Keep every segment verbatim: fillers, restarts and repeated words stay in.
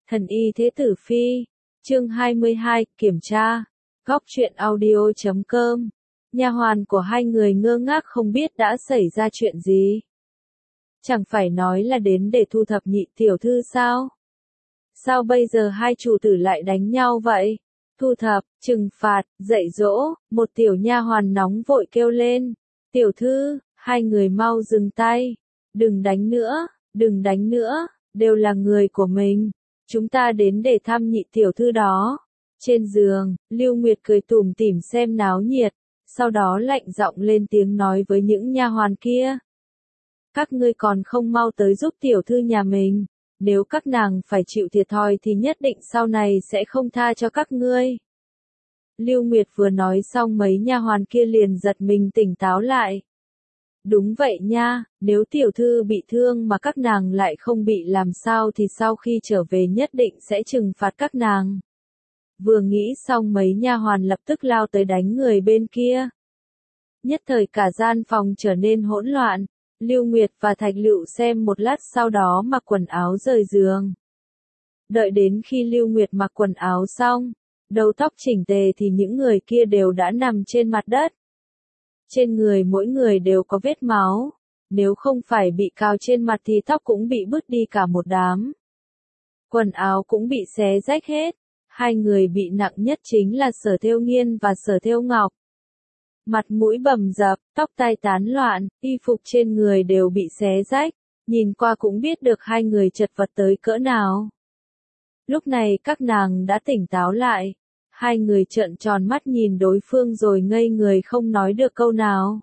Thần y thế tử phi. Chương hai mươi hai, kiểm tra. Góc truyện audio chấm com. Nha hoàn của hai người ngơ ngác không biết đã xảy ra chuyện gì. Chẳng phải nói là đến để thu thập nhị tiểu thư sao? Sao bây giờ hai chủ tử lại đánh nhau vậy? Thu thập, trừng phạt, dạy dỗ, một tiểu nha hoàn nóng vội kêu lên. Tiểu thư, hai người mau dừng tay. Đừng đánh nữa, đừng đánh nữa, đều là người của mình. Chúng ta đến để thăm nhị tiểu thư đó. Trên giường, Lưu Nguyệt cười tủm tỉm xem náo nhiệt, sau đó lạnh giọng lên tiếng nói với những nha hoàn kia. Các ngươi còn không mau tới giúp tiểu thư nhà mình, nếu các nàng phải chịu thiệt thòi thì nhất định sau này sẽ không tha cho các ngươi. Lưu Nguyệt vừa nói xong mấy nha hoàn kia liền giật mình tỉnh táo lại. Đúng vậy nha, nếu tiểu thư bị thương mà các nàng lại không bị làm sao thì sau khi trở về nhất định sẽ trừng phạt các nàng. Vừa nghĩ xong mấy nha hoàn lập tức lao tới đánh người bên kia. Nhất thời cả gian phòng trở nên hỗn loạn, Lưu Nguyệt và Thạch Lựu xem một lát sau đó mặc quần áo rời giường. Đợi đến khi Lưu Nguyệt mặc quần áo xong, đầu tóc chỉnh tề thì những người kia đều đã nằm trên mặt đất. Trên người mỗi người đều có vết máu, nếu không phải bị cào trên mặt thì tóc cũng bị bứt đi cả một đám. Quần áo cũng bị xé rách hết, hai người bị nặng nhất chính là Sở Thêu Nghiên và Sở Thêu Ngọc. Mặt mũi bầm dập, tóc tai tán loạn, y phục trên người đều bị xé rách, nhìn qua cũng biết được hai người chật vật tới cỡ nào. Lúc này các nàng đã tỉnh táo lại. Hai người trợn tròn mắt nhìn đối phương rồi ngây người không nói được câu nào.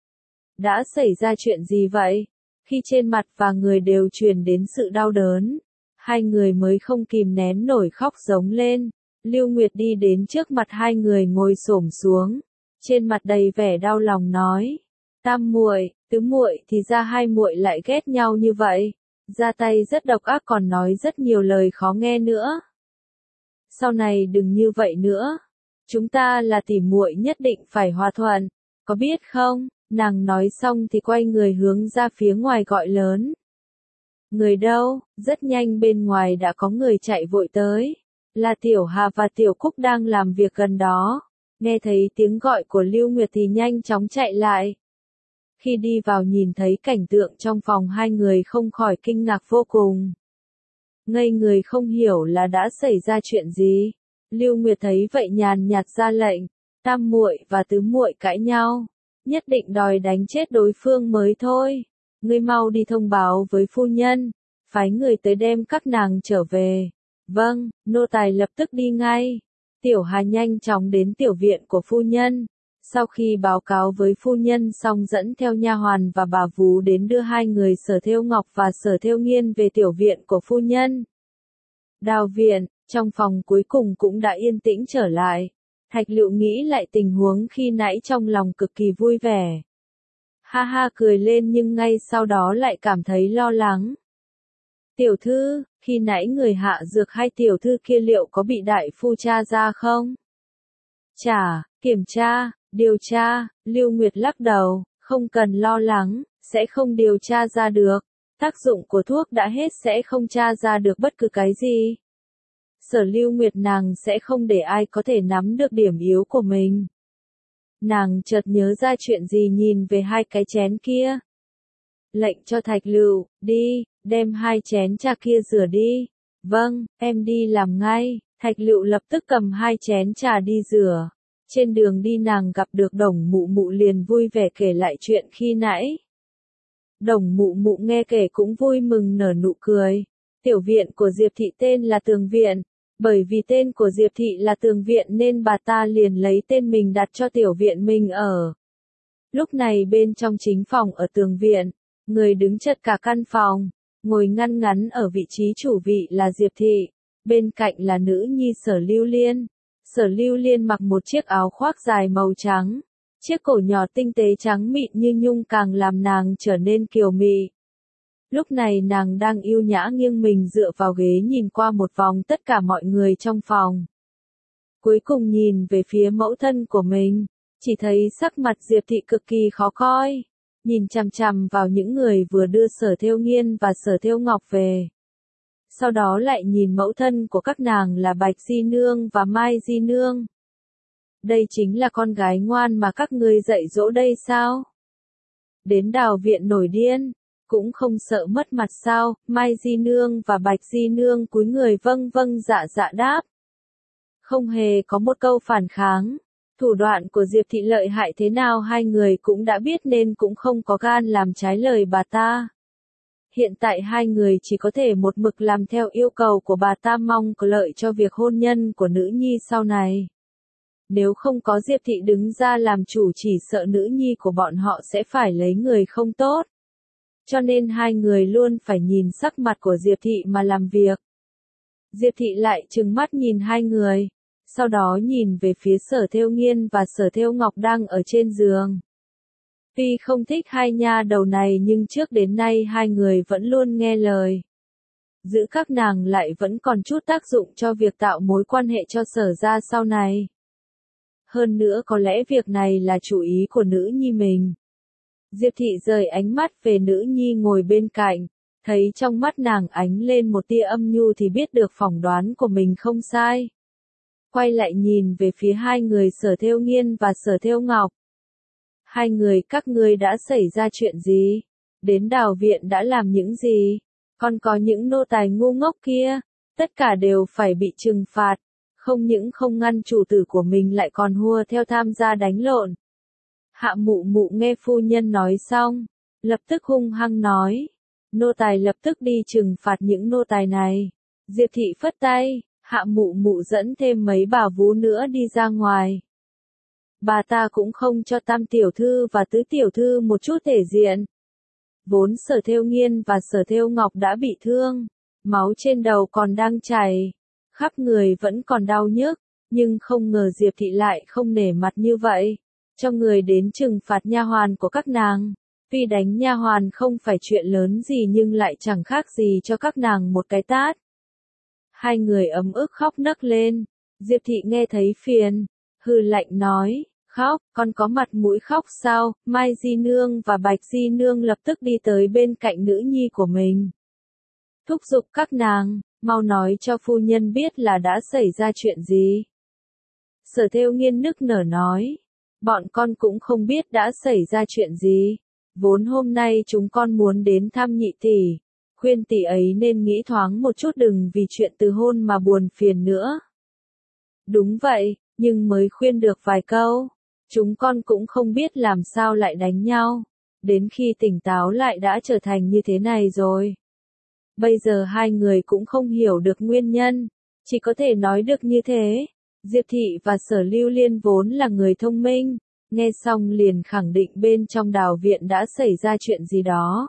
Đã xảy ra chuyện gì vậy? Khi trên mặt và người đều truyền đến sự đau đớn, hai người mới không kìm nén nổi khóc giống lên. Lưu Nguyệt đi đến trước mặt hai người ngồi xổm xuống, trên mặt đầy vẻ đau lòng nói: "Tam muội, tứ muội thì ra hai muội lại ghét nhau như vậy, ra tay rất độc ác còn nói rất nhiều lời khó nghe nữa. Sau này đừng như vậy nữa, chúng ta là tỉ muội nhất định phải hòa thuận, có biết không?" Nàng nói xong thì quay người hướng ra phía ngoài gọi lớn. Người đâu? Rất nhanh bên ngoài đã có người chạy vội tới, là Tiểu Hà và Tiểu Cúc đang làm việc gần đó. Nghe thấy tiếng gọi của Lưu Nguyệt thì nhanh chóng chạy lại. Khi đi vào nhìn thấy cảnh tượng trong phòng hai người không khỏi kinh ngạc vô cùng. Ngây người không hiểu là đã xảy ra chuyện gì. Lưu Nguyệt thấy vậy nhàn nhạt ra lệnh, tam muội và tứ muội cãi nhau, nhất định đòi đánh chết đối phương mới thôi. Ngươi mau đi thông báo với phu nhân, phái người tới đem các nàng trở về. Vâng, nô tài lập tức đi ngay. Tiểu Hà nhanh chóng đến tiểu viện của phu nhân. Sau khi báo cáo với phu nhân xong dẫn theo nha hoàn và bà vú đến đưa hai người Sở Thêu Ngọc và Sở Thêu Nghiên về tiểu viện của phu nhân. Đào viện, trong phòng cuối cùng cũng đã yên tĩnh trở lại. Thạch Lựu nghĩ lại tình huống khi nãy trong lòng cực kỳ vui vẻ. Ha ha cười lên nhưng ngay sau đó lại cảm thấy lo lắng. Tiểu thư, khi nãy người hạ dược hai tiểu thư kia liệu có bị đại phu tra ra không? Chả, kiểm tra, điều tra, Lưu Nguyệt lắc đầu, không cần lo lắng, sẽ không điều tra ra được. Tác dụng của thuốc đã hết sẽ không tra ra được bất cứ cái gì. Sở Lưu Nguyệt nàng sẽ không để ai có thể nắm được điểm yếu của mình. Nàng chợt nhớ ra chuyện gì nhìn về hai cái chén kia. Lệnh cho Thạch Lựu, đi, đem hai chén trà kia rửa đi. Vâng, em đi làm ngay. Thạch Lựu lập tức cầm hai chén trà đi rửa. Trên đường đi nàng gặp được Đồng Mụ Mụ liền vui vẻ kể lại chuyện khi nãy. Đồng Mụ Mụ nghe kể cũng vui mừng nở nụ cười. Tiểu viện của Diệp Thị tên là Tường Viện. Bởi vì tên của Diệp Thị là Tường Viện nên bà ta liền lấy tên mình đặt cho tiểu viện mình ở. Lúc này bên trong chính phòng ở Tường Viện, người đứng chật cả căn phòng, ngồi ngăn ngắn ở vị trí chủ vị là Diệp Thị, bên cạnh là nữ nhi Sở Lưu Liên. Sở Lưu Liên mặc một chiếc áo khoác dài màu trắng, chiếc cổ nhỏ tinh tế trắng mịn như nhung càng làm nàng trở nên kiều mị. Lúc này nàng đang yêu nhã nghiêng mình dựa vào ghế nhìn qua một vòng tất cả mọi người trong phòng. Cuối cùng nhìn về phía mẫu thân của mình, chỉ thấy sắc mặt Diệp Thị cực kỳ khó coi, nhìn chằm chằm vào những người vừa đưa Sở Thêu Nghiên và Sở Thêu Ngọc về. sau đó lại nhìn mẫu thân của các nàng là Bạch Di Nương và Mai Di Nương. Đây chính là con gái ngoan mà các ngươi dạy dỗ đây sao? Đến Đào viện nổi điên, cũng không sợ mất mặt sao? Mai Di Nương và Bạch Di Nương cúi người vâng vâng dạ dạ đáp. Không hề có một câu phản kháng. Thủ đoạn của Diệp Thị lợi hại thế nào hai người cũng đã biết nên cũng không có gan làm trái lời bà ta. Hiện tại hai người chỉ có thể một mực làm theo yêu cầu của bà ta, mong có lợi cho việc hôn nhân của nữ nhi sau này. Nếu không có Diệp Thị đứng ra làm chủ chỉ sợ nữ nhi của bọn họ sẽ phải lấy người không tốt. Cho nên hai người luôn phải nhìn sắc mặt của Diệp Thị mà làm việc. Diệp Thị lại trừng mắt nhìn hai người, sau đó nhìn về phía Sở Thêu Nghiên và Sở Thêu Ngọc đang ở trên giường. Tuy không thích hai nha đầu này nhưng trước đến nay hai người vẫn luôn nghe lời. Giữ các nàng lại vẫn còn chút tác dụng cho việc tạo mối quan hệ cho Sở gia sau này. Hơn nữa có lẽ việc này là chủ ý của nữ nhi mình. Diệp Thị rời ánh mắt về nữ nhi ngồi bên cạnh, thấy trong mắt nàng ánh lên một tia âm nhu thì biết được phỏng đoán của mình không sai. Quay lại nhìn về phía hai người Sở Thêu Nghiên và Sở Thêu Ngọc. Hai người các ngươi đã xảy ra chuyện gì? Đến Đào viện đã làm những gì? Còn có những nô tài ngu ngốc kia, tất cả đều phải bị trừng phạt, không những không ngăn chủ tử của mình lại còn hùa theo tham gia đánh lộn. Hạ Mụ Mụ nghe phu nhân nói xong, lập tức hung hăng nói, nô tài lập tức đi trừng phạt những nô tài này. Diệp Thị phất tay, Hạ Mụ Mụ dẫn thêm mấy bà vú nữa đi ra ngoài. Bà ta cũng không cho Tam tiểu thư và Tứ tiểu thư một chút thể diện. Vốn Sở Thêu Nghiên và Sở Thêu Ngọc đã bị thương, máu trên đầu còn đang chảy, khắp người vẫn còn đau nhức, nhưng không ngờ Diệp Thị lại không nể mặt như vậy, cho người đến trừng phạt nha hoàn của các nàng. Tuy đánh nha hoàn không phải chuyện lớn gì nhưng lại chẳng khác gì cho các nàng một cái tát. Hai người ấm ức khóc nấc lên, Diệp Thị nghe thấy phiền, hừ lạnh nói, khóc, con có mặt mũi khóc sao? Mai Di Nương và Bạch Di Nương lập tức đi tới bên cạnh nữ nhi của mình. Thúc giục các nàng, mau nói cho phu nhân biết là đã xảy ra chuyện gì. Sở Thêu Nghiên nức nở nói, bọn con cũng không biết đã xảy ra chuyện gì. Vốn hôm nay chúng con muốn đến thăm nhị tỷ, khuyên tỷ ấy nên nghĩ thoáng một chút đừng vì chuyện từ hôn mà buồn phiền nữa. Đúng vậy, nhưng mới khuyên được vài câu, chúng con cũng không biết làm sao lại đánh nhau, đến khi tỉnh táo lại đã trở thành như thế này rồi. Bây giờ hai người cũng không hiểu được nguyên nhân, chỉ có thể nói được như thế. Diệp Thị và Sở Lưu Liên vốn là người thông minh, nghe xong liền khẳng định bên trong Đào viện đã xảy ra chuyện gì đó.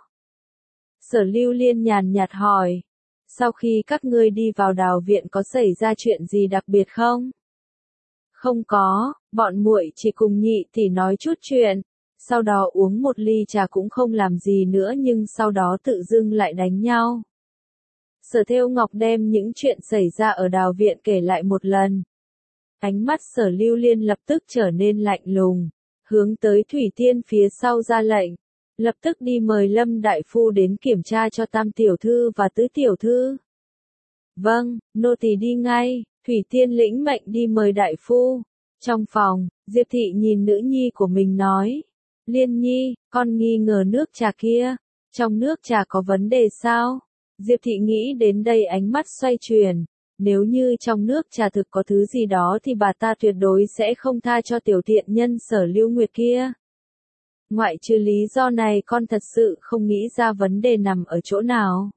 Sở Lưu Liên nhàn nhạt hỏi, sau khi các ngươi đi vào Đào viện có xảy ra chuyện gì đặc biệt không? Không có, bọn muội chỉ cùng nhị tỷ nói chút chuyện, sau đó uống một ly trà cũng không làm gì nữa nhưng sau đó tự dưng lại đánh nhau. Sở Thêu Ngọc đem những chuyện xảy ra ở Đào viện kể lại một lần. Ánh mắt Sở Lưu Liên lập tức trở nên lạnh lùng, hướng tới Thủy Tiên phía sau ra lệnh, lập tức đi mời Lâm đại phu đến kiểm tra cho Tam tiểu thư và Tứ tiểu thư. Vâng, nô tỳ đi ngay. Thủy Tiên lĩnh mệnh đi mời đại phu. Trong phòng, Diệp Thị nhìn nữ nhi của mình nói, Liên Nhi, con nghi ngờ nước trà kia, trong nước trà có vấn đề sao? Diệp Thị nghĩ đến đây ánh mắt xoay chuyển, nếu như trong nước trà thực có thứ gì đó thì bà ta tuyệt đối sẽ không tha cho tiểu thiện nhân Sở Lưu Nguyệt kia. Ngoại trừ lý do này con thật sự không nghĩ ra vấn đề nằm ở chỗ nào.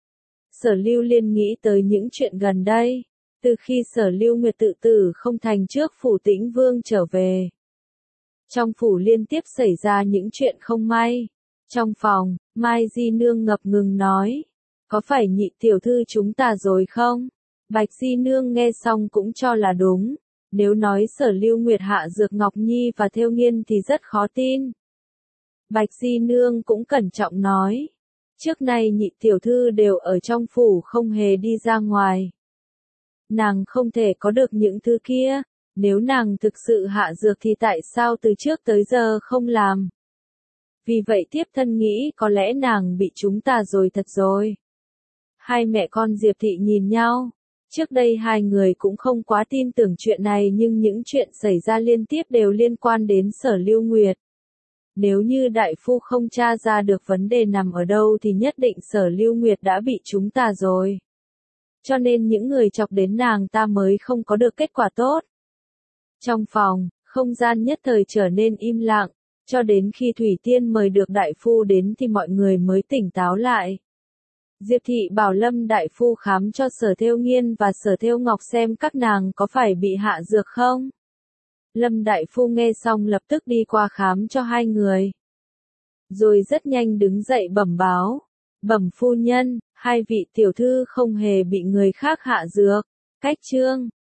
Sở Lưu Liên nghĩ tới những chuyện gần đây. Từ khi Sở Lưu Nguyệt tự tử không thành trước phủ Tĩnh Vương trở về. Trong phủ liên tiếp xảy ra những chuyện không may. Trong phòng, Mai Di Nương ngập ngừng nói. Có phải nhị tiểu thư chúng ta rồi không? Bạch Di Nương nghe xong cũng cho là đúng. Nếu nói Sở Lưu Nguyệt hạ dược Ngọc Nhi và Thêu Nghiên thì rất khó tin. Bạch Di Nương cũng cẩn trọng nói. Trước nay nhị tiểu thư đều ở trong phủ không hề đi ra ngoài. Nàng không thể có được những thứ kia, nếu nàng thực sự hạ dược thì tại sao từ trước tới giờ không làm? Vì vậy tiếp thân nghĩ có lẽ nàng bị chúng ta rồi thật rồi. Hai mẹ con Diệp Thị nhìn nhau. Trước đây hai người cũng không quá tin tưởng chuyện này nhưng những chuyện xảy ra liên tiếp đều liên quan đến Sở Lưu Nguyệt. Nếu như đại phu không tra ra được vấn đề nằm ở đâu thì nhất định Sở Lưu Nguyệt đã bị chúng ta rồi. Cho nên những người chọc đến nàng ta mới không có được kết quả tốt. Trong phòng, không gian nhất thời trở nên im lặng, cho đến khi Thủy Tiên mời được đại phu đến thì mọi người mới tỉnh táo lại. Diệp Thị bảo Lâm đại phu khám cho Sở Thêu Nghiên và Sở Thêu Ngọc xem các nàng có phải bị hạ dược không. Lâm đại phu nghe xong lập tức đi qua khám cho hai người. Rồi rất nhanh đứng dậy bẩm báo. Bẩm phu nhân, hai vị tiểu thư không hề bị người khác hạ dược. Cách chương